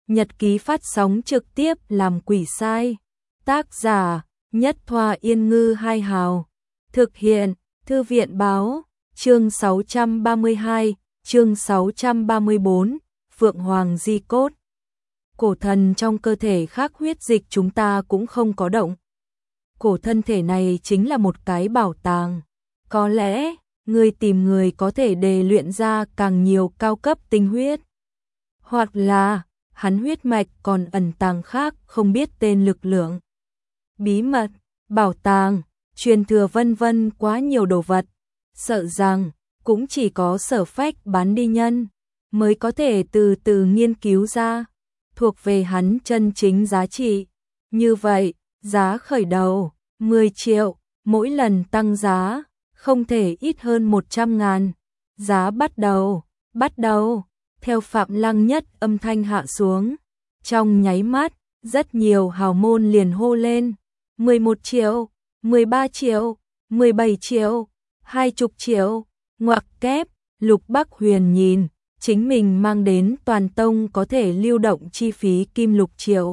nhật ký phát sóng trực tiếp làm quỷ sai. Tác giả, Nhất Thoa Yên Ngư Hai Hào. Thực hiện, Thư viện Báo. Chương 632, chương 634, Phượng Hoàng Di Cốt. Cổ thần trong cơ thể khác huyết dịch chúng ta cũng không có động. Cổ thân thể này chính là một cái bảo tàng. Có lẽ, người tìm người có thể đề luyện ra càng nhiều cao cấp tinh huyết. Hoặc là, hắn huyết mạch còn ẩn tàng khác không biết tên lực lượng. Bí mật, bảo tàng, truyền thừa vân vân quá nhiều đồ vật. Sợ rằng, cũng chỉ có Sở Phách bán đi nhân mới có thể từ từ nghiên cứu ra, thuộc về hắn chân chính giá trị. Như vậy, giá khởi đầu, 10 triệu, mỗi lần tăng giá, không thể ít hơn 100.000. Giá bắt đầu, theo Phạm Lăng Nhất âm thanh hạ xuống. Trong nháy mắt, rất nhiều hào môn liền hô lên, 11 triệu, 13 triệu, 17 triệu, 20 triệu, ngoặc kép, Lục Bắc Huyền nhìn, chính mình mang đến toàn tông có thể lưu động chi phí kim lục triệu.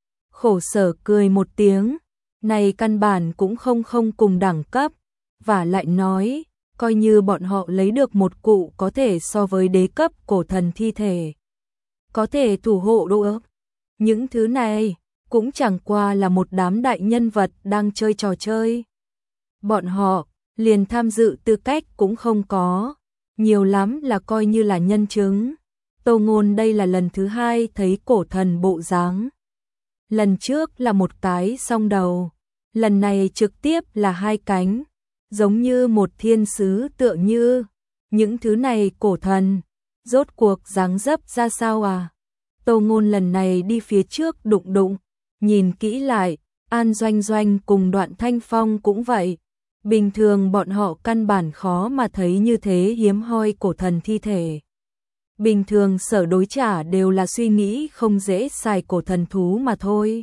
Khổ sở cười một tiếng, này căn bản cũng không cùng đẳng cấp, và lại nói, coi như bọn họ lấy được một cụ có thể so với đế cấp cổ thần thi thể, có thể thủ hộ đô ước. Những thứ này, cũng chẳng qua là một đám đại nhân vật đang chơi trò chơi. Bọn họ, liền tham dự tư cách cũng không có, nhiều lắm là coi như là nhân chứng. Tô Ngôn đây là lần thứ hai thấy cổ thần bộ dáng. Lần trước là một cái song đầu, lần này trực tiếp là hai cánh, giống như một thiên sứ tựa như. Những thứ này cổ thần, rốt cuộc dáng dấp ra sao à? Tô Ngôn lần này đi phía trước đụng, nhìn kỹ lại, An Doanh Doanh cùng Đoạn Thanh Phong cũng vậy. Bình thường bọn họ căn bản khó mà thấy như thế hiếm hoi cổ thần thi thể. Bình thường sở đối trả đều là suy nghĩ không dễ xài cổ thần thú mà thôi.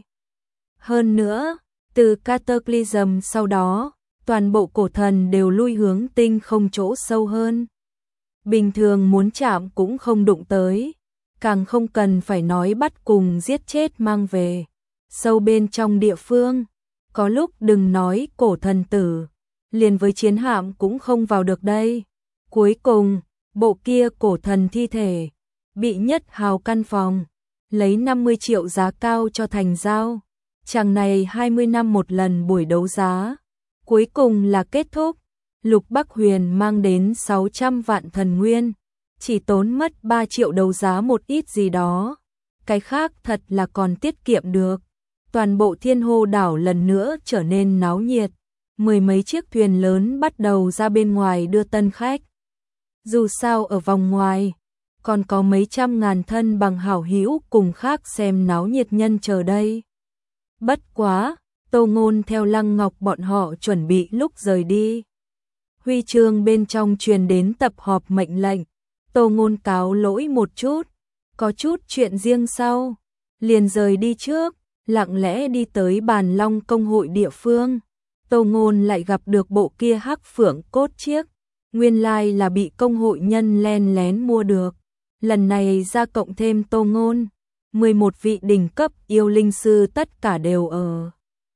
Hơn nữa, từ Cataclysm sau đó, toàn bộ cổ thần đều lui hướng tinh không chỗ sâu hơn. Bình thường muốn chạm cũng không đụng tới, càng không cần phải nói bắt cùng giết chết mang về. Sâu bên trong địa phương, có lúc đừng nói cổ thần tử, liền với chiến hạm cũng không vào được đây. Cuối cùng, bộ kia cổ thần thi thể, bị Nhất Hào căn phòng, lấy 50 triệu giá cao cho thành giao. Chàng này 20 năm một lần buổi đấu giá, cuối cùng là kết thúc. Lục Bắc Huyền mang đến 600 vạn thần nguyên, chỉ tốn mất 3 triệu đấu giá một ít gì đó. Cái khác thật là còn tiết kiệm được. Toàn bộ Thiên Hô đảo lần nữa trở nên náo nhiệt. Mười mấy chiếc thuyền lớn bắt đầu ra bên ngoài đưa tân khách. Dù sao ở vòng ngoài, còn có mấy trăm ngàn thân bằng hảo hữu cùng khác xem náo nhiệt nhân chờ đây. Bất quá, Tô Ngôn theo Lăng Ngọc bọn họ chuẩn bị lúc rời đi. Huy chương bên trong truyền đến tập họp mệnh lệnh. Tô Ngôn cáo lỗi một chút, có chút chuyện riêng sau, liền rời đi trước, lặng lẽ đi tới Bàn Long công hội địa phương. Tô Ngôn lại gặp được bộ kia hắc phượng cốt chiếc, nguyên lai là bị công hội nhân len lén mua được. Lần này ra cộng thêm Tô Ngôn, 11 vị đỉnh cấp yêu linh sư tất cả đều ở.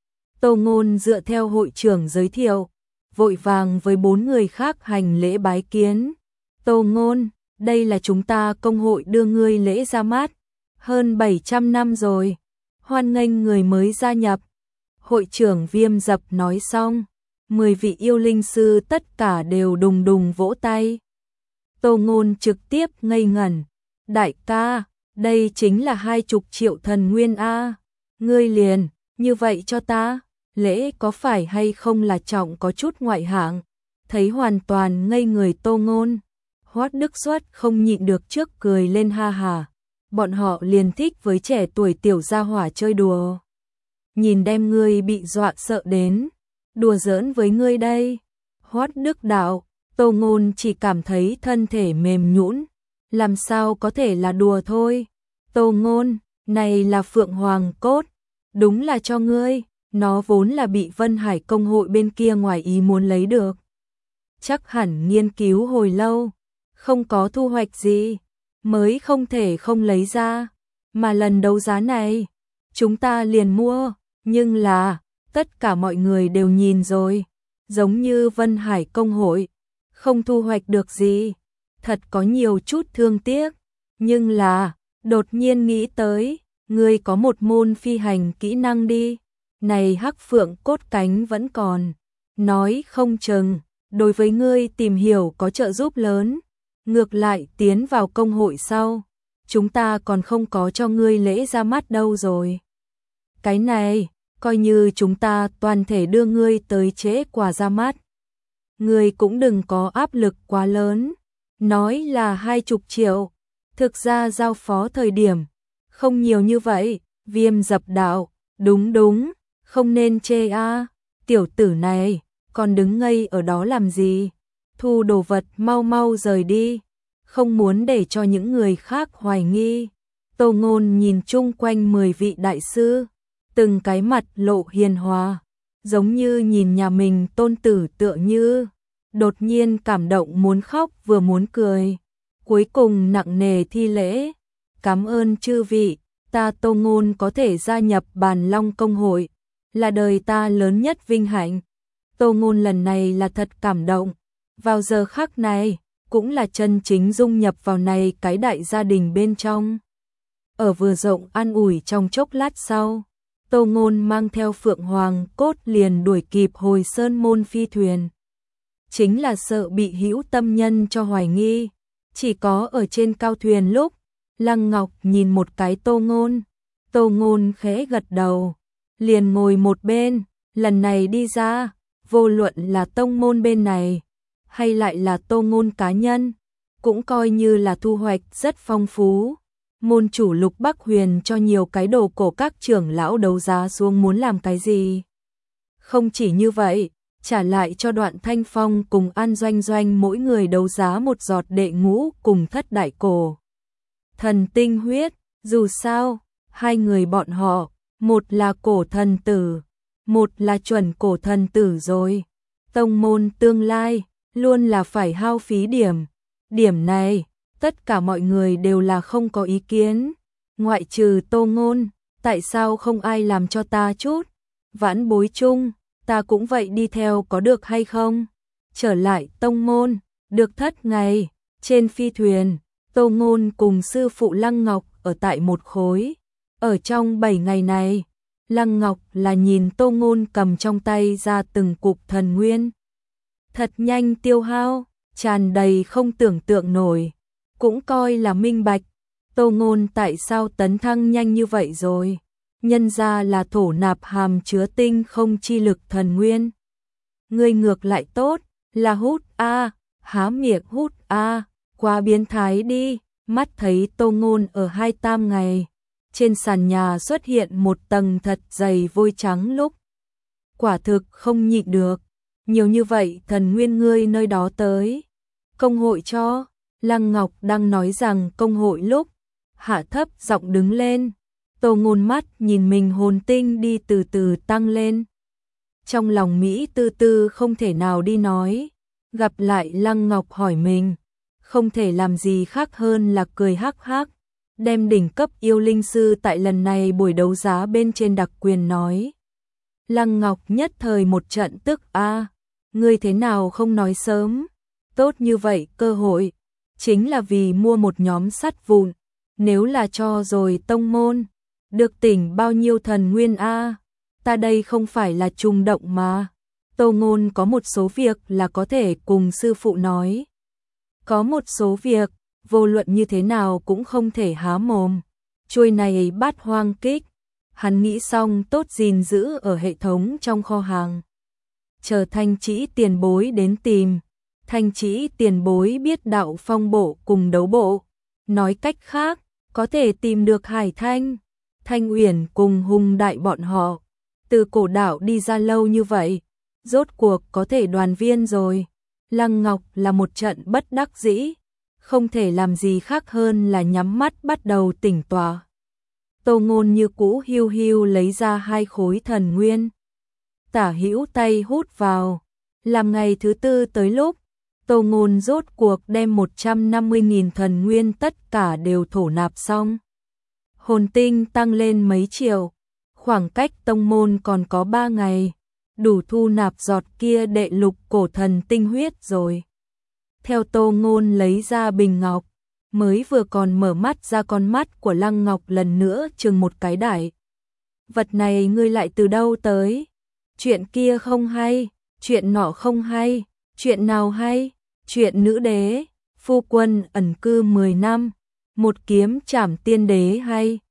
Tô Ngôn dựa theo hội trưởng giới thiệu, vội vàng với 4 người khác hành lễ bái kiến. Tô Ngôn, đây là chúng ta công hội đưa ngươi lễ ra mắt, hơn 700 năm rồi, hoan nghênh người mới gia nhập. Hội trưởng Viêm Dập nói xong, 10 vị yêu linh sư tất cả đều đùng đùng vỗ tay. Tô Ngôn trực tiếp ngây ngẩn, đại ca, đây chính là 20 triệu thần nguyên a, ngươi liền như vậy cho ta, lễ có phải hay không là trọng có chút ngoại hạng. Thấy hoàn toàn ngây người Tô Ngôn, Hoắc Đức Xuất không nhịn được trước cười lên ha hà. Bọn họ liền thích với trẻ tuổi tiểu gia hỏa chơi đùa. Nhìn đem ngươi bị dọa sợ đến, đùa giỡn với ngươi đây. Hoắc Đức đạo, Tô Ngôn chỉ cảm thấy thân thể mềm nhũn, làm sao có thể là đùa thôi. Tô Ngôn, này là Phượng Hoàng cốt, đúng là cho ngươi, nó vốn là bị Vân Hải công hội bên kia ngoài ý muốn lấy được. Chắc hẳn nghiên cứu hồi lâu, không có thu hoạch gì, mới không thể không lấy ra. mà lần đấu giá này, chúng ta liền mua, nhưng là, tất cả mọi người đều nhìn rồi, giống như Vân Hải công hội, không thu hoạch được gì, thật có nhiều chút thương tiếc, nhưng là, đột nhiên nghĩ tới, ngươi có một môn phi hành kỹ năng đi, này Hắc Phượng cốt cánh vẫn còn, nói không chừng, đối với ngươi tìm hiểu có trợ giúp lớn, ngược lại tiến vào công hội sau, chúng ta còn không có cho ngươi lễ ra mắt đâu rồi. Cái này, coi như chúng ta toàn thể đưa ngươi tới trễ quà ra mắt. Ngươi cũng đừng có áp lực quá lớn, nói là 20 triệu, thực ra giao phó thời điểm, không nhiều như vậy, Viêm Dập đạo, đúng, không nên chê a, tiểu tử này, còn đứng ngây ở đó làm gì, thu đồ vật mau mau rời đi, không muốn để cho những người khác hoài nghi. Tô Ngôn nhìn chung quanh 10 vị đại sư, từng cái mặt lộ hiền hòa, giống như nhìn nhà mình tôn tử tựa như, đột nhiên cảm động muốn khóc vừa muốn cười, cuối cùng nặng nề thi lễ, cảm ơn chư vị, ta Tô Ngôn có thể gia nhập Bàn Long công hội, là đời ta lớn nhất vinh hạnh. Tô Ngôn lần này là thật cảm động, vào giờ khắc này, cũng là chân chính dung nhập vào này cái đại gia đình bên trong. Ở vừa rộng an ủi trong chốc lát sau, Tô Ngôn mang theo Phượng Hoàng cốt liền đuổi kịp Hồi Sơn môn phi thuyền. Chính là sợ bị hữu tâm nhân cho hoài nghi, chỉ có ở trên cao thuyền lúc, Lăng Ngọc nhìn một cái Tô Ngôn khẽ gật đầu, liền ngồi một bên, lần này đi ra, vô luận là tông môn bên này, hay lại là Tô Ngôn cá nhân, cũng coi như là thu hoạch rất phong phú. Môn chủ Lục Bắc Huyền cho nhiều cái đồ cổ các trưởng lão đấu giá xuống muốn làm cái gì. Không chỉ như vậy, trả lại cho Đoạn Thanh Phong cùng An Doanh Doanh mỗi người đấu giá một giọt đệ ngũ cùng thất đại cổ thần tinh huyết, dù sao, hai người bọn họ, một là cổ thần tử, một là chuẩn cổ thần tử rồi. Tông môn tương lai, luôn là phải hao phí điểm. Điểm này, tất cả mọi người đều là không có ý kiến. Ngoại trừ Tô Ngôn, tại sao không ai làm cho ta chút? Vãn bối chung, ta cũng vậy đi theo có được hay không? Trở lại tông môn, được thất ngày, trên phi thuyền, Tô Ngôn cùng sư phụ Lăng Ngọc ở tại một khối. Ở trong 7 ngày này, Lăng Ngọc là nhìn Tô Ngôn cầm trong tay ra từng cục thần nguyên. Thật nhanh tiêu hao, tràn đầy không tưởng tượng nổi, cũng coi là minh bạch. Tô Ngôn tại sao tấn thăng nhanh như vậy rồi? Nhân ra là thổ nạp hàm chứa tinh không chi lực thần nguyên. Ngươi ngược lại tốt, là hút a, há miệng hút a, quá biến thái đi. Mắt thấy Tô Ngôn ở 28 ngày, trên sàn nhà xuất hiện một tầng thật dày vôi trắng lúc. Quả thực không nhịn được, nhiều như vậy thần nguyên ngươi nơi đó tới. Công hội cho, Lăng Ngọc đang nói rằng công hội lúc, hạ thấp giọng đứng lên. Tô Ngôn mắt nhìn mình hồn tinh đi từ từ tăng lên. Trong lòng Mỹ tư tư không thể nào đi nói, gặp lại Lăng Ngọc hỏi mình, không thể làm gì khác hơn là cười hắc hắc, đem đỉnh cấp yêu linh sư tại lần này buổi đấu giá bên trên đặc quyền nói. Lăng Ngọc nhất thời một trận tức a, ngươi thế nào không nói sớm, tốt như vậy cơ hội, chính là vì mua một nhóm sắt vụn, nếu là cho rồi tông môn, được tỉnh bao nhiêu thần nguyên a, ta đây không phải là trùng động mà. Tô Ngôn có một số việc là có thể cùng sư phụ nói. Có một số việc, vô luận như thế nào cũng không thể há mồm. Chuôi này Bát Hoang Kích, hắn nghĩ xong tốt gìn giữ ở hệ thống trong kho hàng. Chờ Thanh Chỉ tiền bối đến tìm, Thanh Chỉ tiền bối biết đạo phong bộ cùng đấu bộ. Nói cách khác, có thể tìm được Hải Thanh, Thanh Uyển cùng Hùng Đại bọn họ. Từ cổ đảo đi ra lâu như vậy, rốt cuộc có thể đoàn viên rồi. Lăng Ngọc là một trận bất đắc dĩ, không thể làm gì khác hơn là nhắm mắt bắt đầu tỉnh tọa. Tô Ngôn như cũ hiu hiu lấy ra 2 khối thần nguyên. Tả hữu tay hút vào, làm ngày thứ 4 tới lúc, Tô Ngôn rốt cuộc đem 150.000 thần nguyên tất cả đều thổ nạp xong. hồn tinh tăng lên mấy triệu, khoảng cách tông môn còn có 3 ngày, đủ thu nạp giọt kia đệ lục cổ thần tinh huyết rồi. Theo Tô Ngôn lấy ra bình ngọc, mới vừa còn mở mắt ra con mắt của Lăng Ngọc lần nữa chừng một cái đại. Vật này ngươi lại từ đâu tới? Chuyện kia không hay, chuyện nọ không hay, chuyện nào hay? Chuyện nữ đế, phu quân ẩn cư 10 năm, một kiếm trảm tiên đế hay?